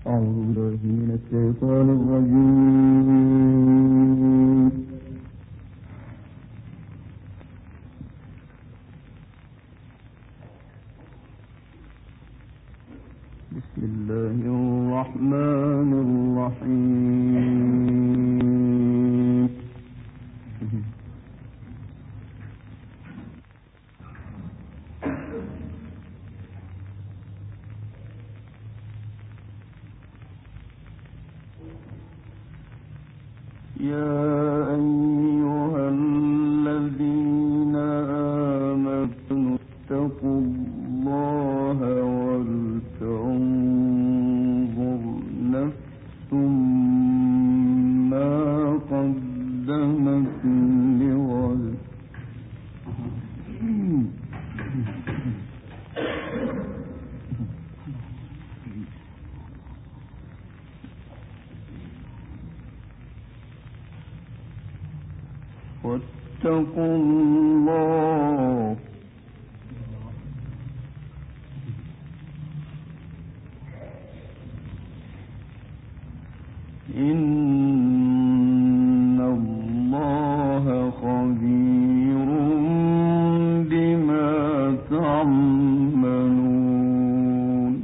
أعوذ بالله من الشيطان الرجيم. بسم الله الرحمن الرحيم. يا أيها الذين آمنوا اتقوا الله ولتنظر نفس ما قدمت لغد واتقوا الله إن الله خبير بما تعملون.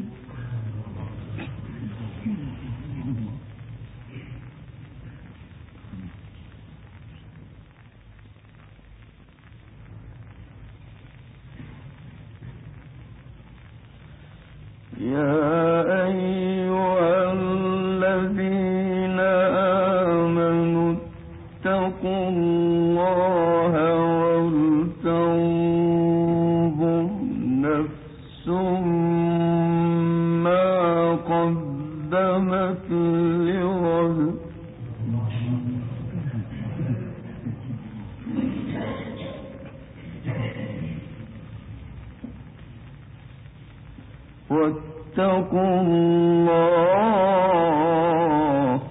يا أيها الذين آمنوا اتقوا الله ولتنظر نفس ما قدمت لغد واتقوا الله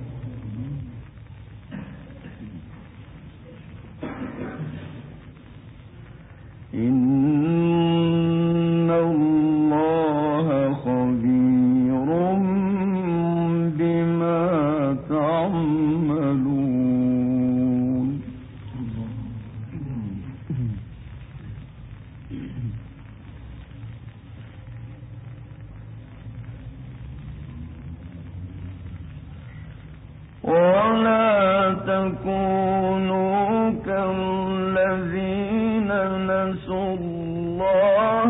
إن الله خبير بما تعملون. ولا تكونوا كالذين نسوا الله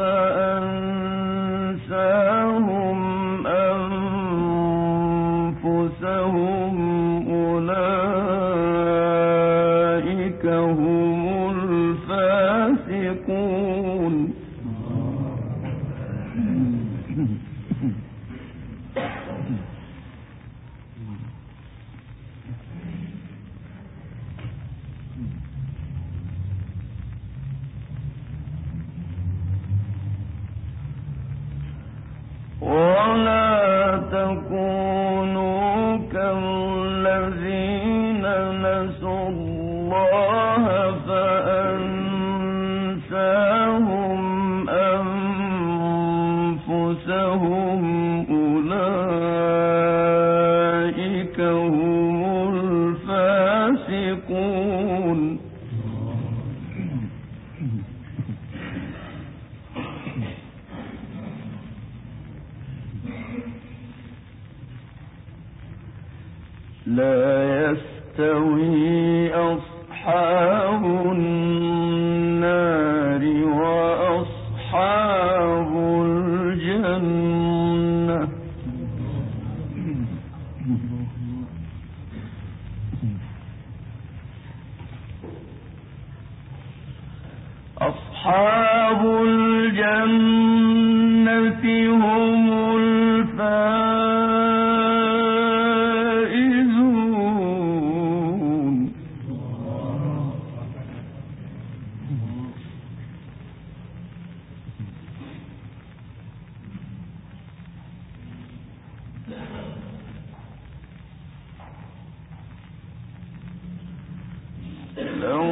فأنساهم أنفسهم أولئك هم الفاسقون. ولا تكونوا كالذين نسوا الله فأنساهم أنفسهم أولئك هم الفاسقون. لا يستوي أصحاب النار وأصحاب الجنة أصحاب الجنة هم الفائزون. لو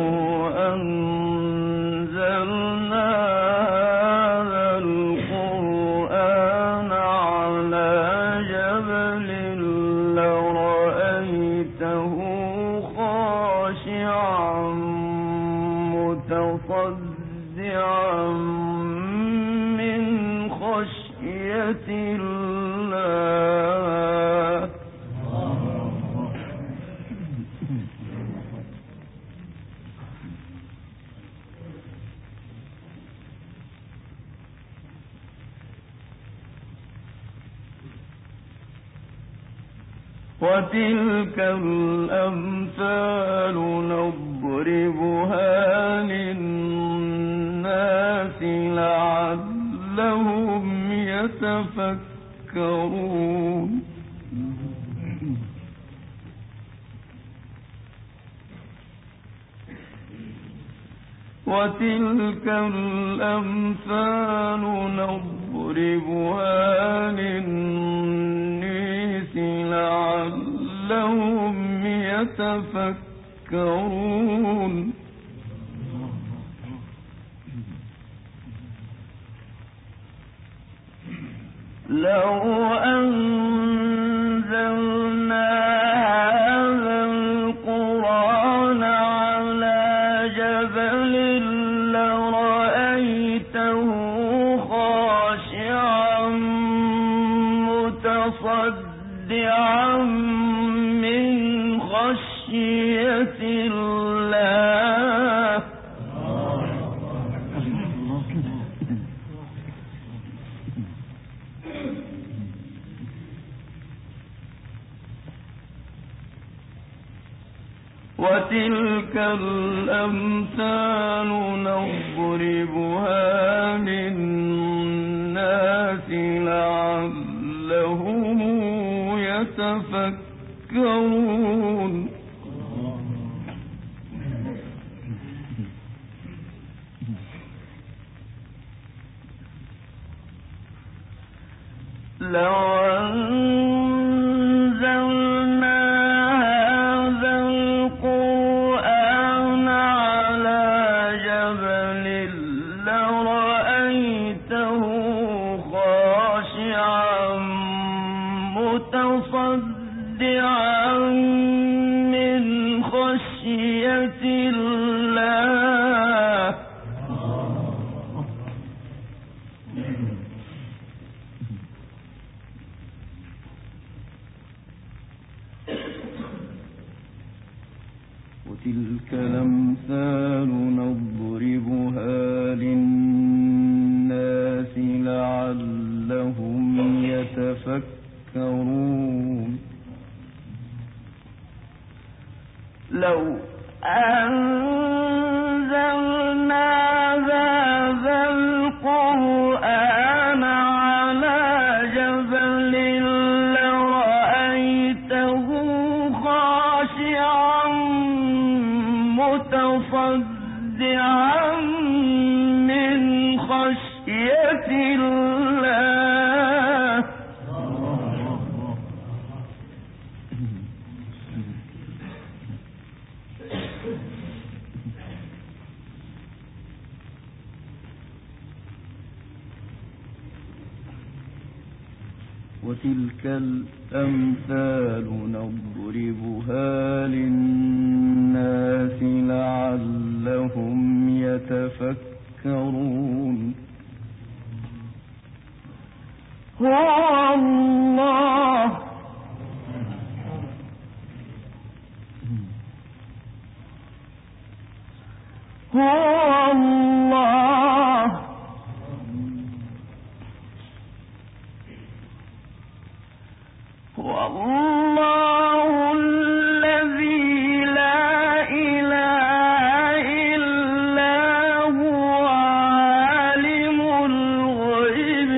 أنزلنا هذا القرآن على خشية الله وتلك الأمثال نضربها للناس لعلهم يتفكرون وتلك الأمثال نضربها للناس لعلهم يتفكرون لو أنزلنا هذا القرآن على جبل لرأيته خاشعا متصدعا من خشية الله وتلك الأمثال نضربها للناس لعلهم يتفكرون لو أنزلنا هذا القرآن على جبل لرأيته خاشعا متصدعا من خشية الله وتلك الأمثال نضربها للناس لعلهم يتفكرون لو أنزلنا هذا القرآن على جبل لرأيته خاشعا متصدعا من خشية الله وتلك الأمثال نضربها للناس لعلهم يتفكرون هو الله هو الله هو الله الذي لا إله إلا هو عالم الغيب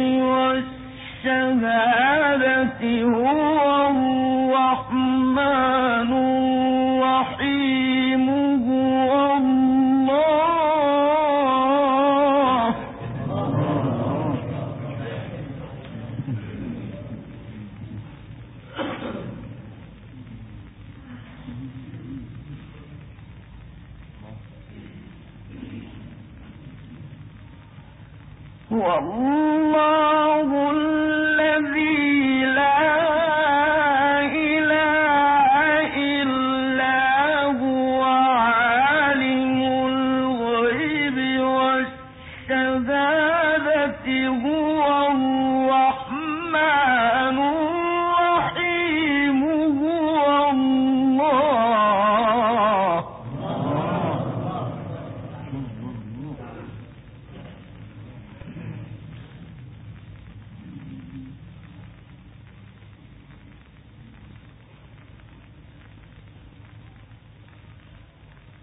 والشهادة هو الرحمن الرحيم هو الله هو الله الذي لا إله إلا هو عالم الغيب والشهادة هو الرحمن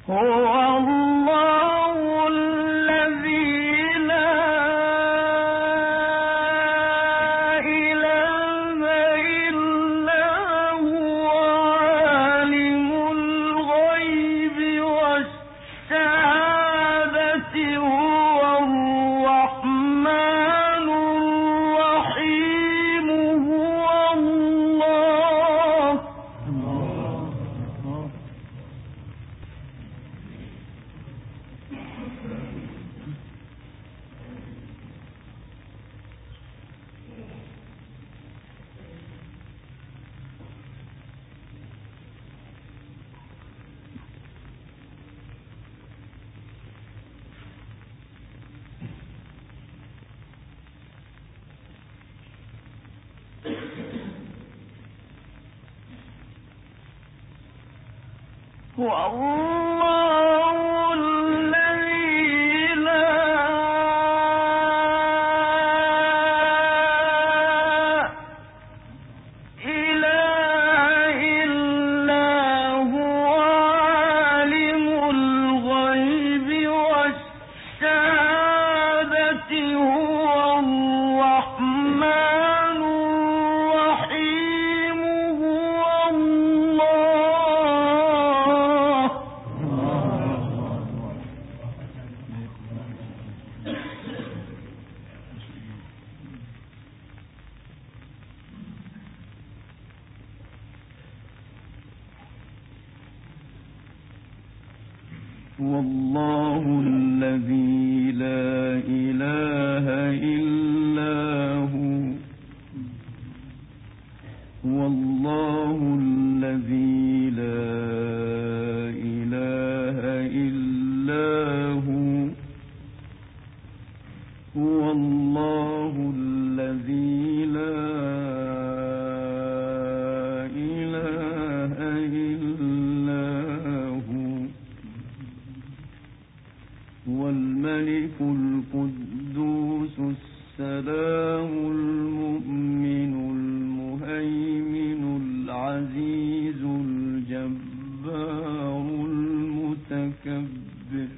والله الذي لا إله إلا هو والله الذي لا إله إلا هو والله الذي لا إله إلا هو والملك القدوس السلام المؤمن المهيمن العزيز الجبار المتكبر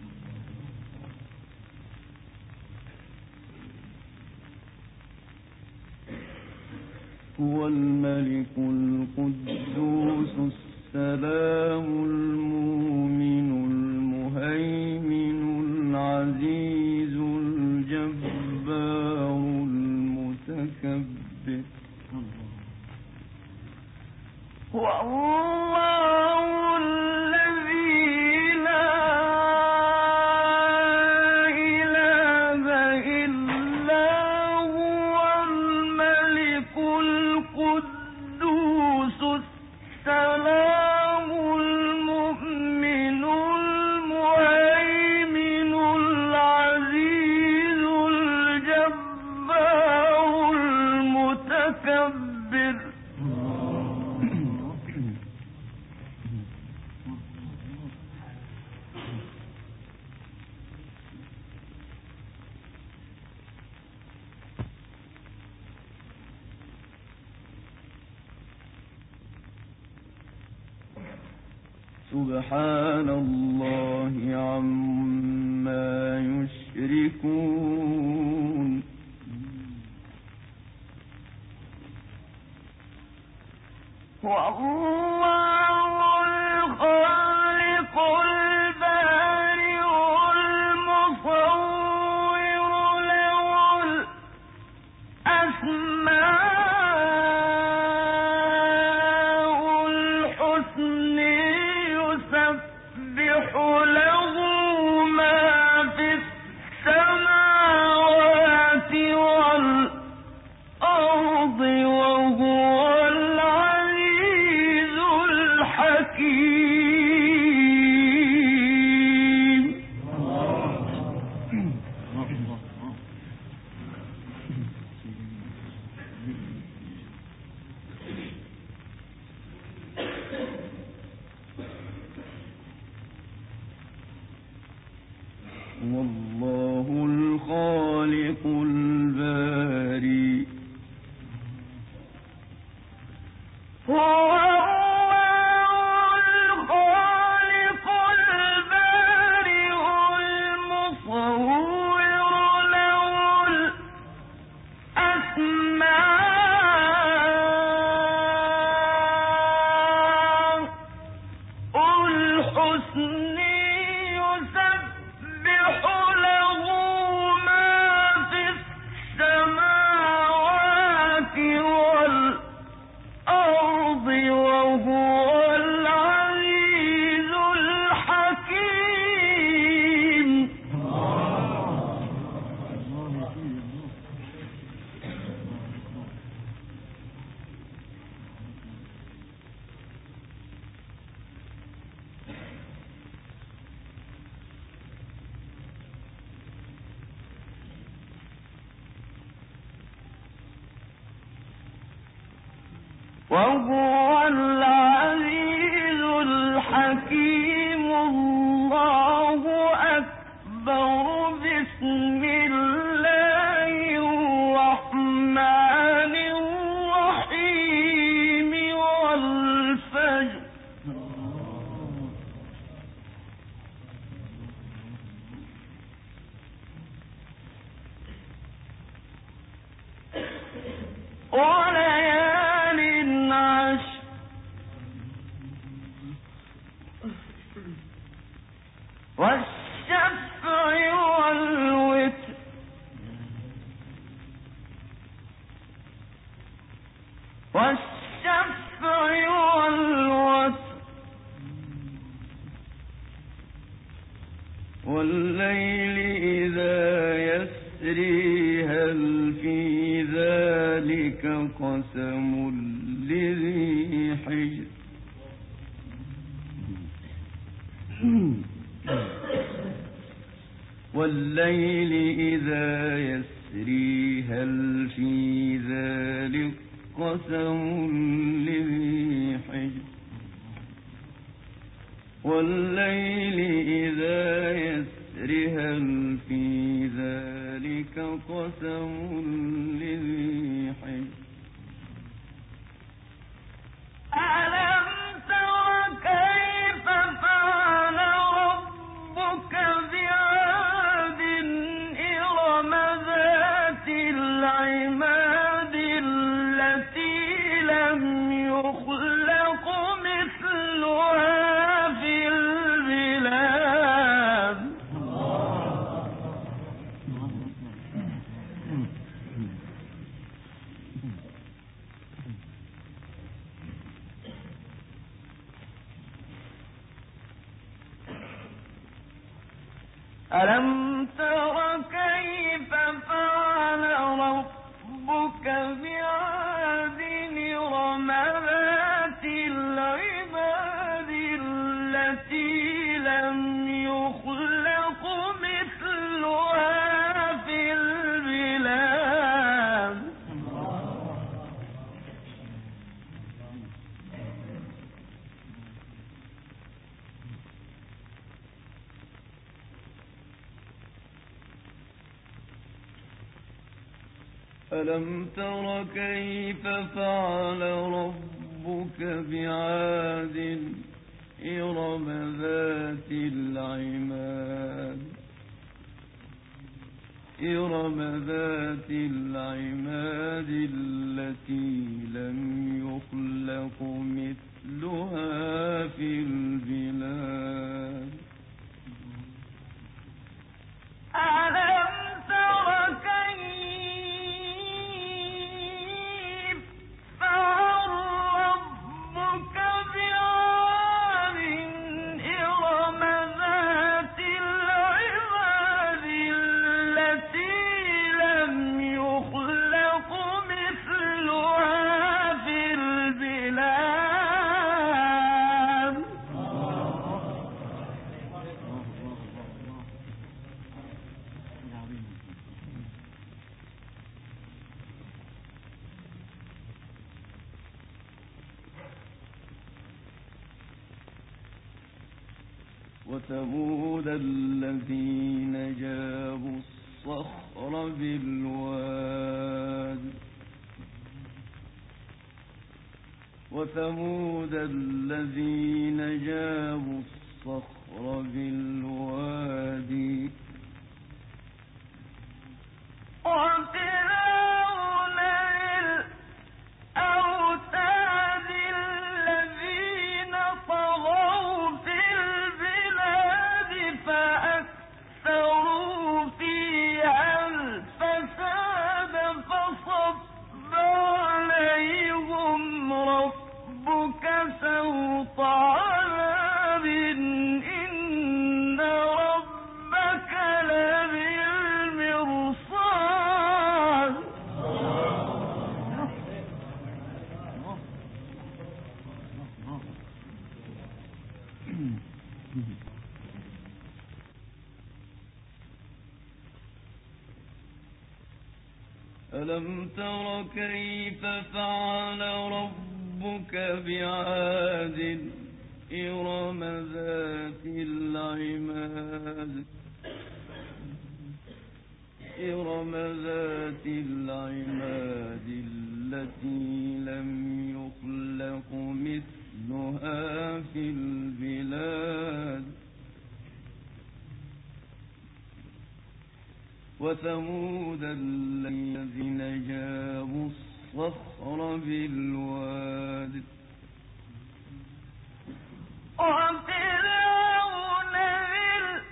هو الملك القدوس السلام المؤمن المهيمن العزيز الجبار المتكبر هو الله الذي لا إله إلا هو الملك القدوس السلام المؤمن المهيمن العزيز الجبار المتكبر سبحان الله عما يشركون هو الله الخالق البارئ المصور له الأسماء الحسنى يسبح له ما في السماوات والأرض وهو العزيز وهو العزيز الحكيم. الله أكبر. بسم الله الرحمن الرحيم. والفجر. وليال عشر. والشفع والوتر. والشفع والوتر. والليل إذا يسري هل في ذلك قسم لذي حجر. والليل إذا يسري هل في ذلك قسم لذي حجر. والليل إذا يسري هل في ذلك قسم لذي حجر. ألم تر كيف فعل ربك بعاد إرم ذات العماد التي لم يخلق مثلها في البلاد. ألم تر كيف فعل ربك بعاد إرم ذات العماد التي لم يخلق مثلها في البلاد. ألم تر كيف فعل ربك بعاد إرم ذات العماد. إرم ذات العماد التي لم يخلق مثلها في البلاد. ألم تر كيف فعل ربك بعاد إرم ذات العماد التي لم يخلق مثلها في البلاد. وثمود الذين جابوا الصخر بالواد. وثمود الذين جابوا الصخر بالوادي. وفرعون الأوتاد الذين طغوا في البلاد فأكثروا فيها الفساد فصب عليهم ربك سوط عذاب. إن ربك لبالمرصاد. ألم تر كيف فعل ربك ربك بعاد إرم ذات العماد التي لم يخلق مثلها في البلاد وثمود الذين جابوا الصخر بالواد وفرعون ذي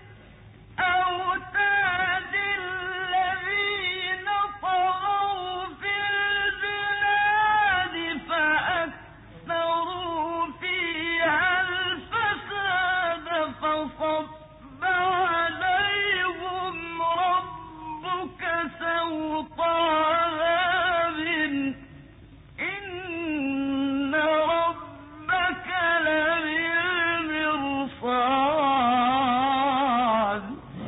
الأوتاد الذين طغوا في البلاد فأكثروا فيها الفساد فصب عليهم ربك سوط عذاب إن ربك لبالمرصاد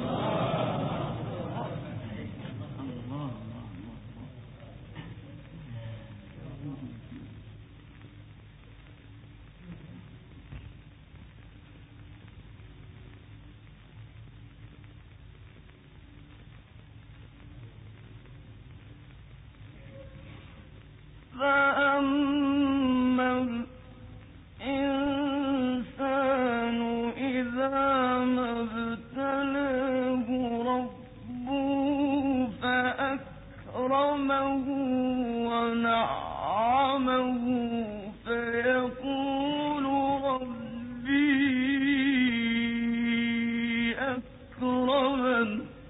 فأما الإنسان إذا ما ابتلاه ربه فأكرمه ونعمه فيقول ربي أكرمن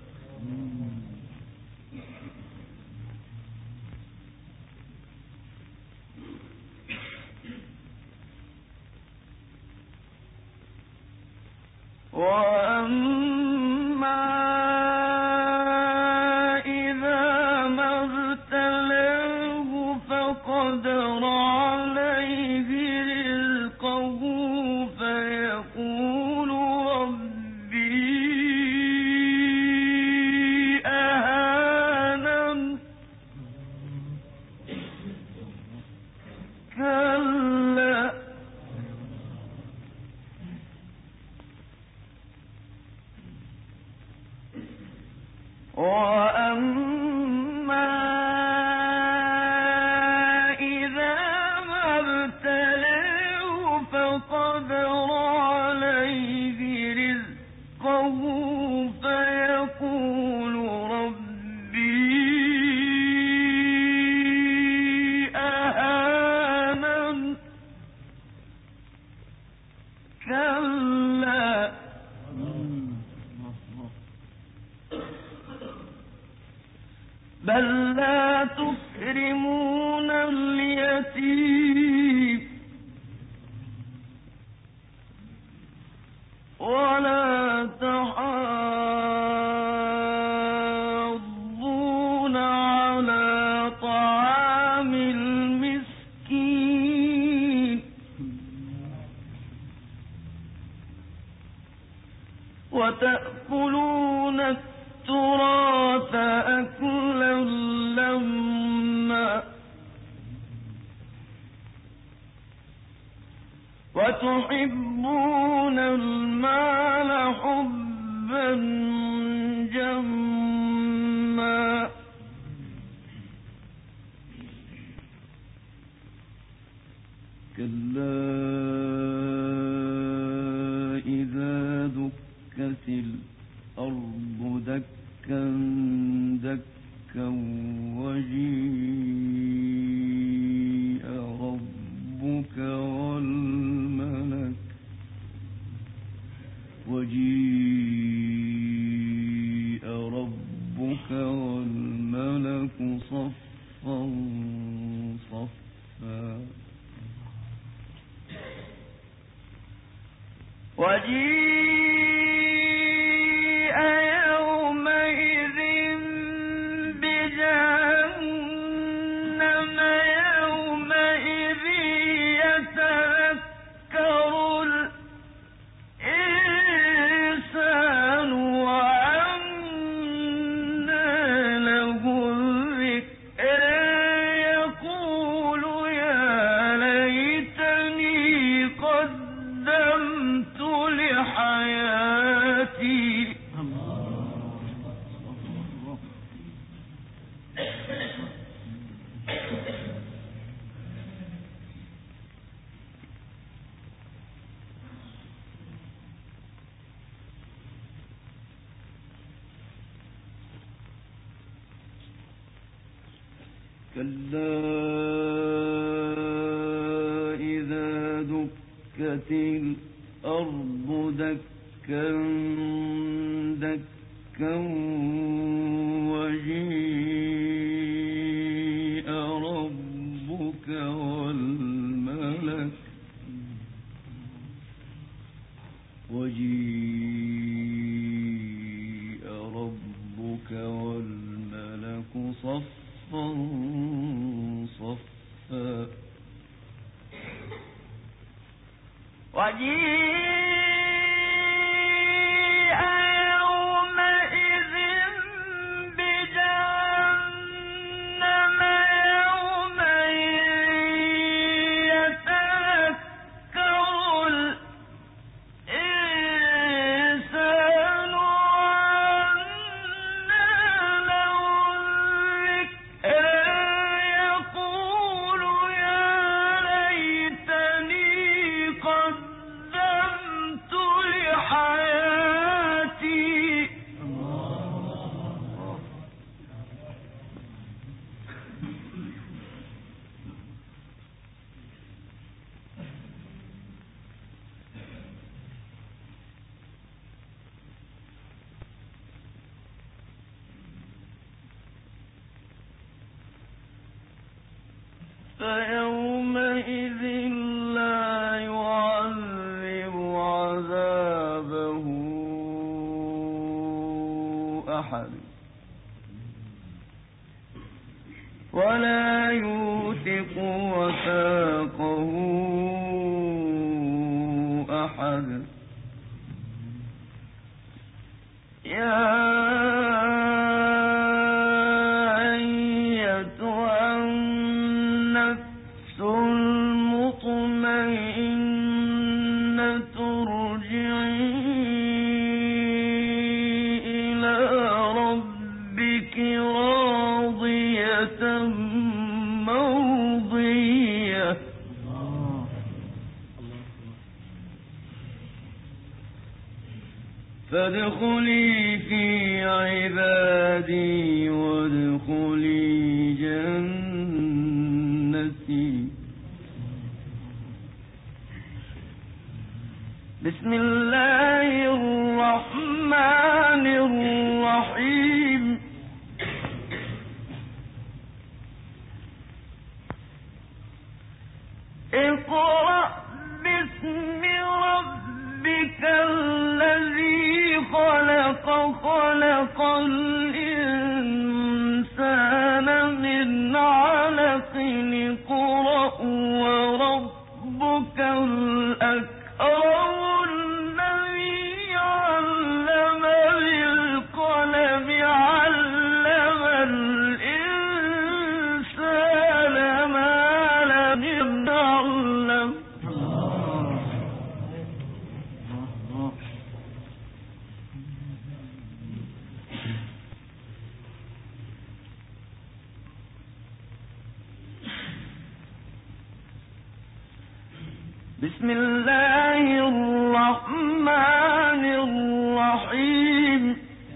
وأما إذا ما ابتلاه فقدر عليه رزقه فيقول ربي أهانن كلا وأما إذا ما ابتلاه فقدر عليه رزقه فيقول ربي أهانن كلا بل لا تكرمون اليتيم ولا تحاضون على طعام المسكين وتأكلون التراث أكلا لما وتحبون المال حبا جما كلا إذا دكت الأرض دكا دكا وجيء ربك والملك صفا صفا وجيء يومئذ بجهنم يومئذ يتذكر الإنسان وأنى له الذكر يقول يا ليتني كلا إذا دكت الأرض دكا دكا وجيء ربك والملك صفا صفا وجيء يومئذ بجهنم يومئذ يتذكر الإنسان وأنى له الذكرى يقول يا ليتني قدمت لحياتي فيومئذ لا يعذب عذابه أحد ولا يوثق وثاقه أحد يا أيتها النفس المطمئنة ارجعي إلى ربك راضية مرضية فادخلي في عبادي وادخلي جنتي بسم الله الرحمن الرحيم اقرأ باسم ربك الذي خلق خلق الإنسان من علق اقرأ وربك الأكرم الذي علم بالقلم علم الإنسان ما لم يعلم بسم الله الرحمن الرحيم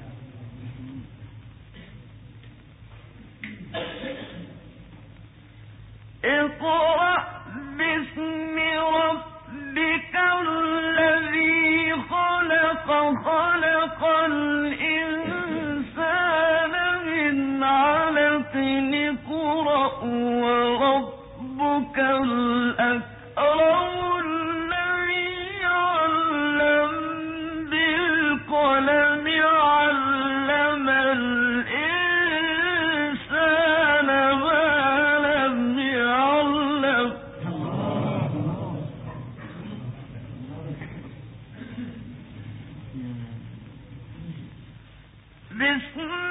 اقرأ باسم ربك الذي خلق خلق الإنسان من علق اقرأ وربك الأكرم الذي علم بالقلم علم الإنسان ما لم يعلم بسم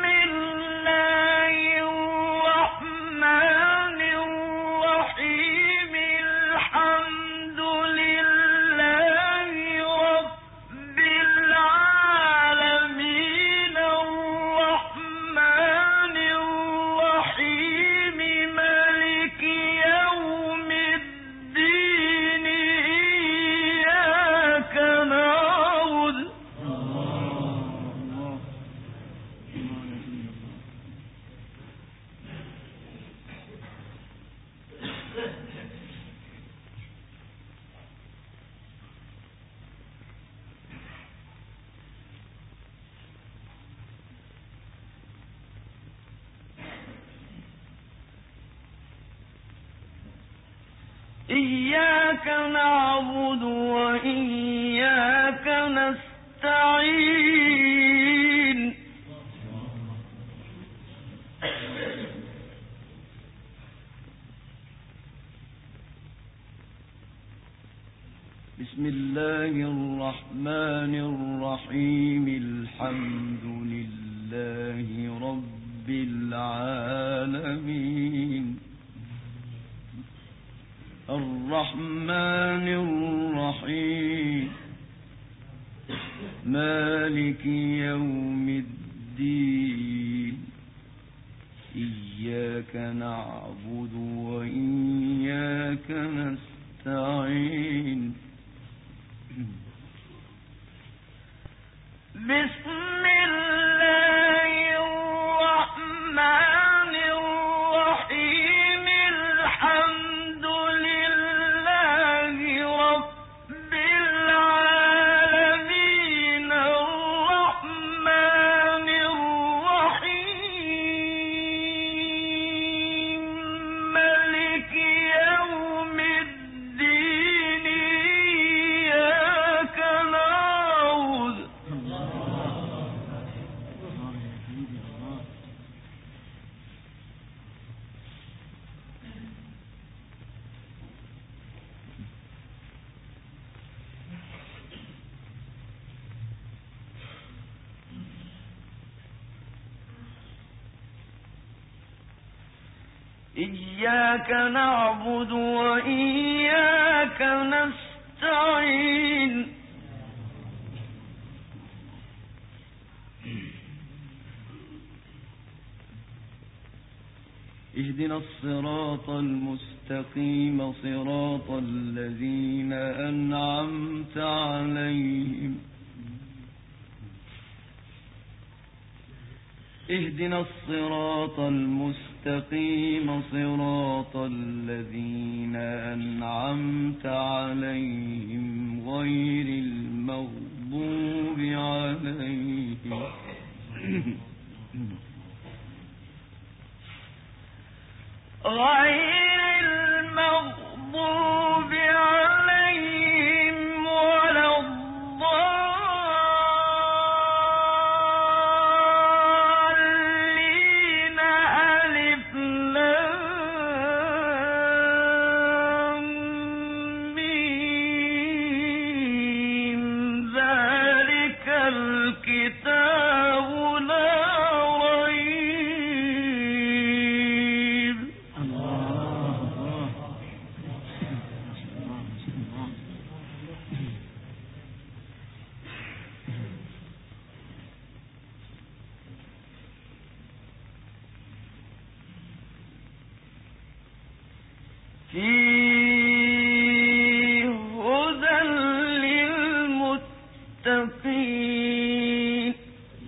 الله الرحمن الرحيم إياك نعبد وإياك نستعين بسم الله الرحمن الرحيم الحمد لله رب العالمين الرحمن الرحيم مالك يوم الدين إياك نعبد وإياك نستعين بسم الله الرحمن الرحيم الحمد لله رب العالمين الرحمن الرحيم مالك يوم الدين إياك نعبد إياك نعبد وإياك نستعين اهدنا الصراط المستقيم صراط الذين أنعمت عليهم اهدنا الصراط المستقيم صراط الذين أنعمت عليهم غير المغضوب عليهم غير المغضوب عليهم ولا الضالين ألف لام ميم ذلك الكتاب لا ريب فيه هدى للمتقين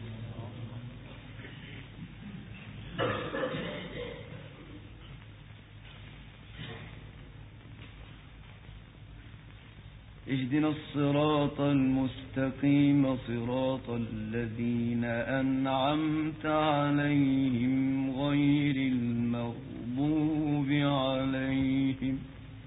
اهدنا الصراط المستقيم صراط الذين أنعمت عليهم غير المغضوب عليهم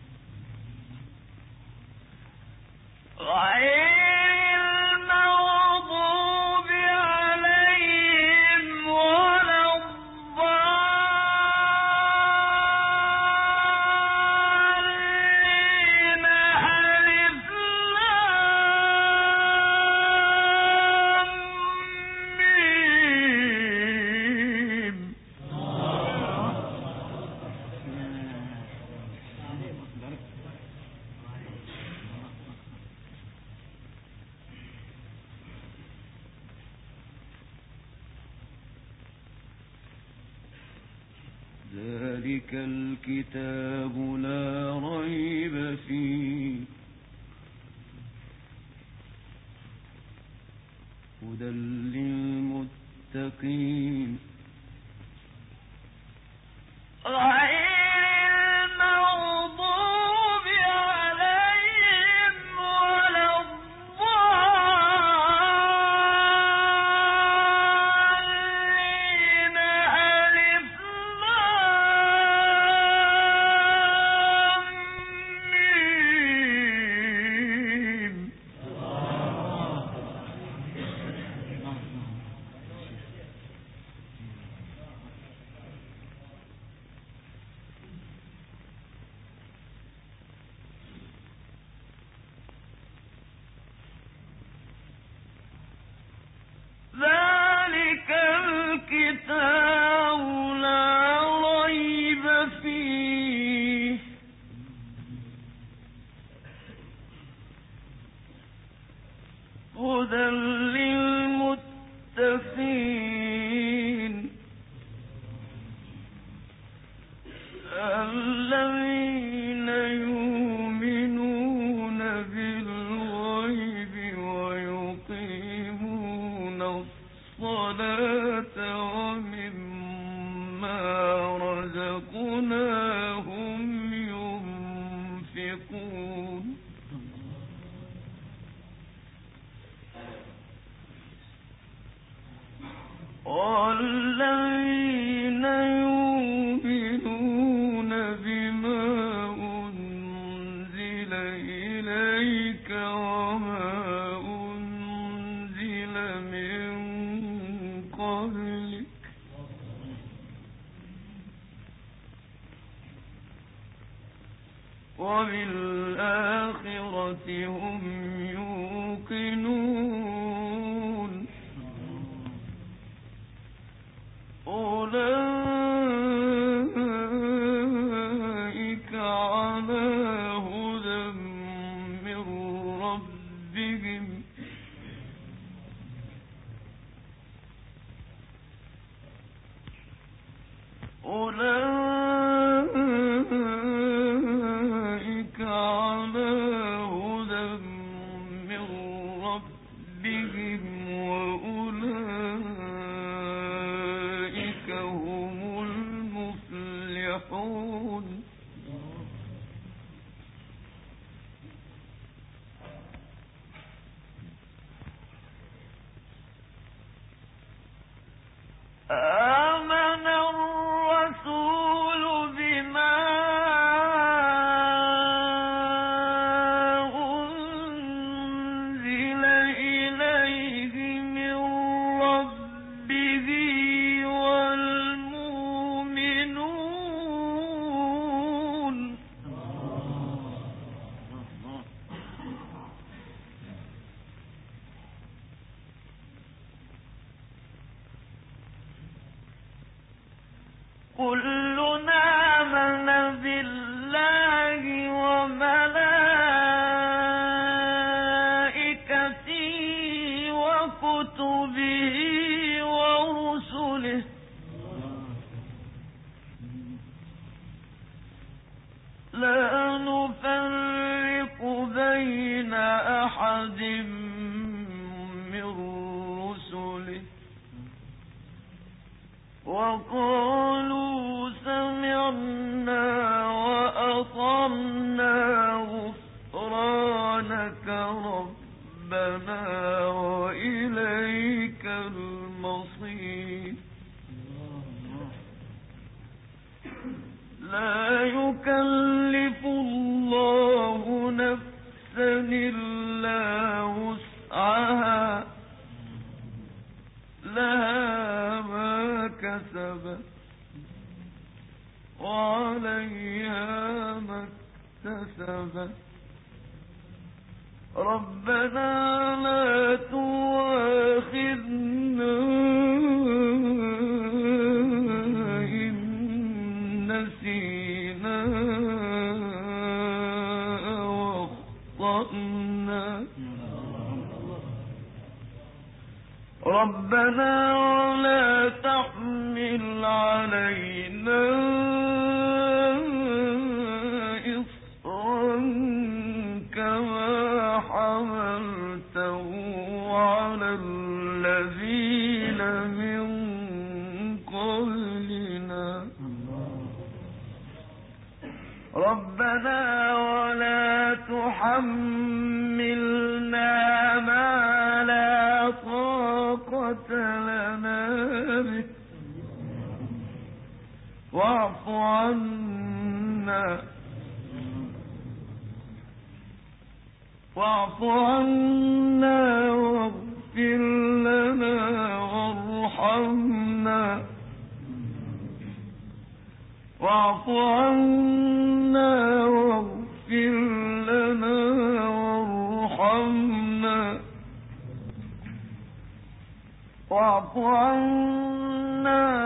غير المغضوب عليهم ولا الضالين ألف لام ميم ذلك الكتاب لا ريب فيه هدى للمتقين غير المغضوب عليهم ولا الضالين ألف لام الكتاب لا ريب فيه هدى للمتقين الذين يؤمنون بالغيب ويقيمون الصلاة ومما رزقناهم ينفقون والذين يؤمنون بما أنزل إليك وما أنزل من قبلك وبالآخرة هم يوقنون أولئك على هدى من ربهم أولئك على هدى من ربهم وأولئك هم المفلحون آمن الرسول بما أنزل إليه من ربه والمؤمنون كلنا آمن بالله وملائكته وكتبه ورسله لا نفرق بين أحد من رسله وقالوا سمعنا وأطعنا غفرانك ربنا وإليك المصير لا يكلف الله نفسا إلا وسعها لها ما كسبت وعليها ما اكتسبت ربنا لا تؤاخذنا إن نسينا وأخطأنا ربنا ولا تحمل علينا إصرا كما حملته على الذين من قبلنا ربنا ولا تحملنا ما لا طاقة لنا به واعف عنا واغفر لنا وارحمنا واعف عنا واغفر لنا وارحمنا واعف عنا لنا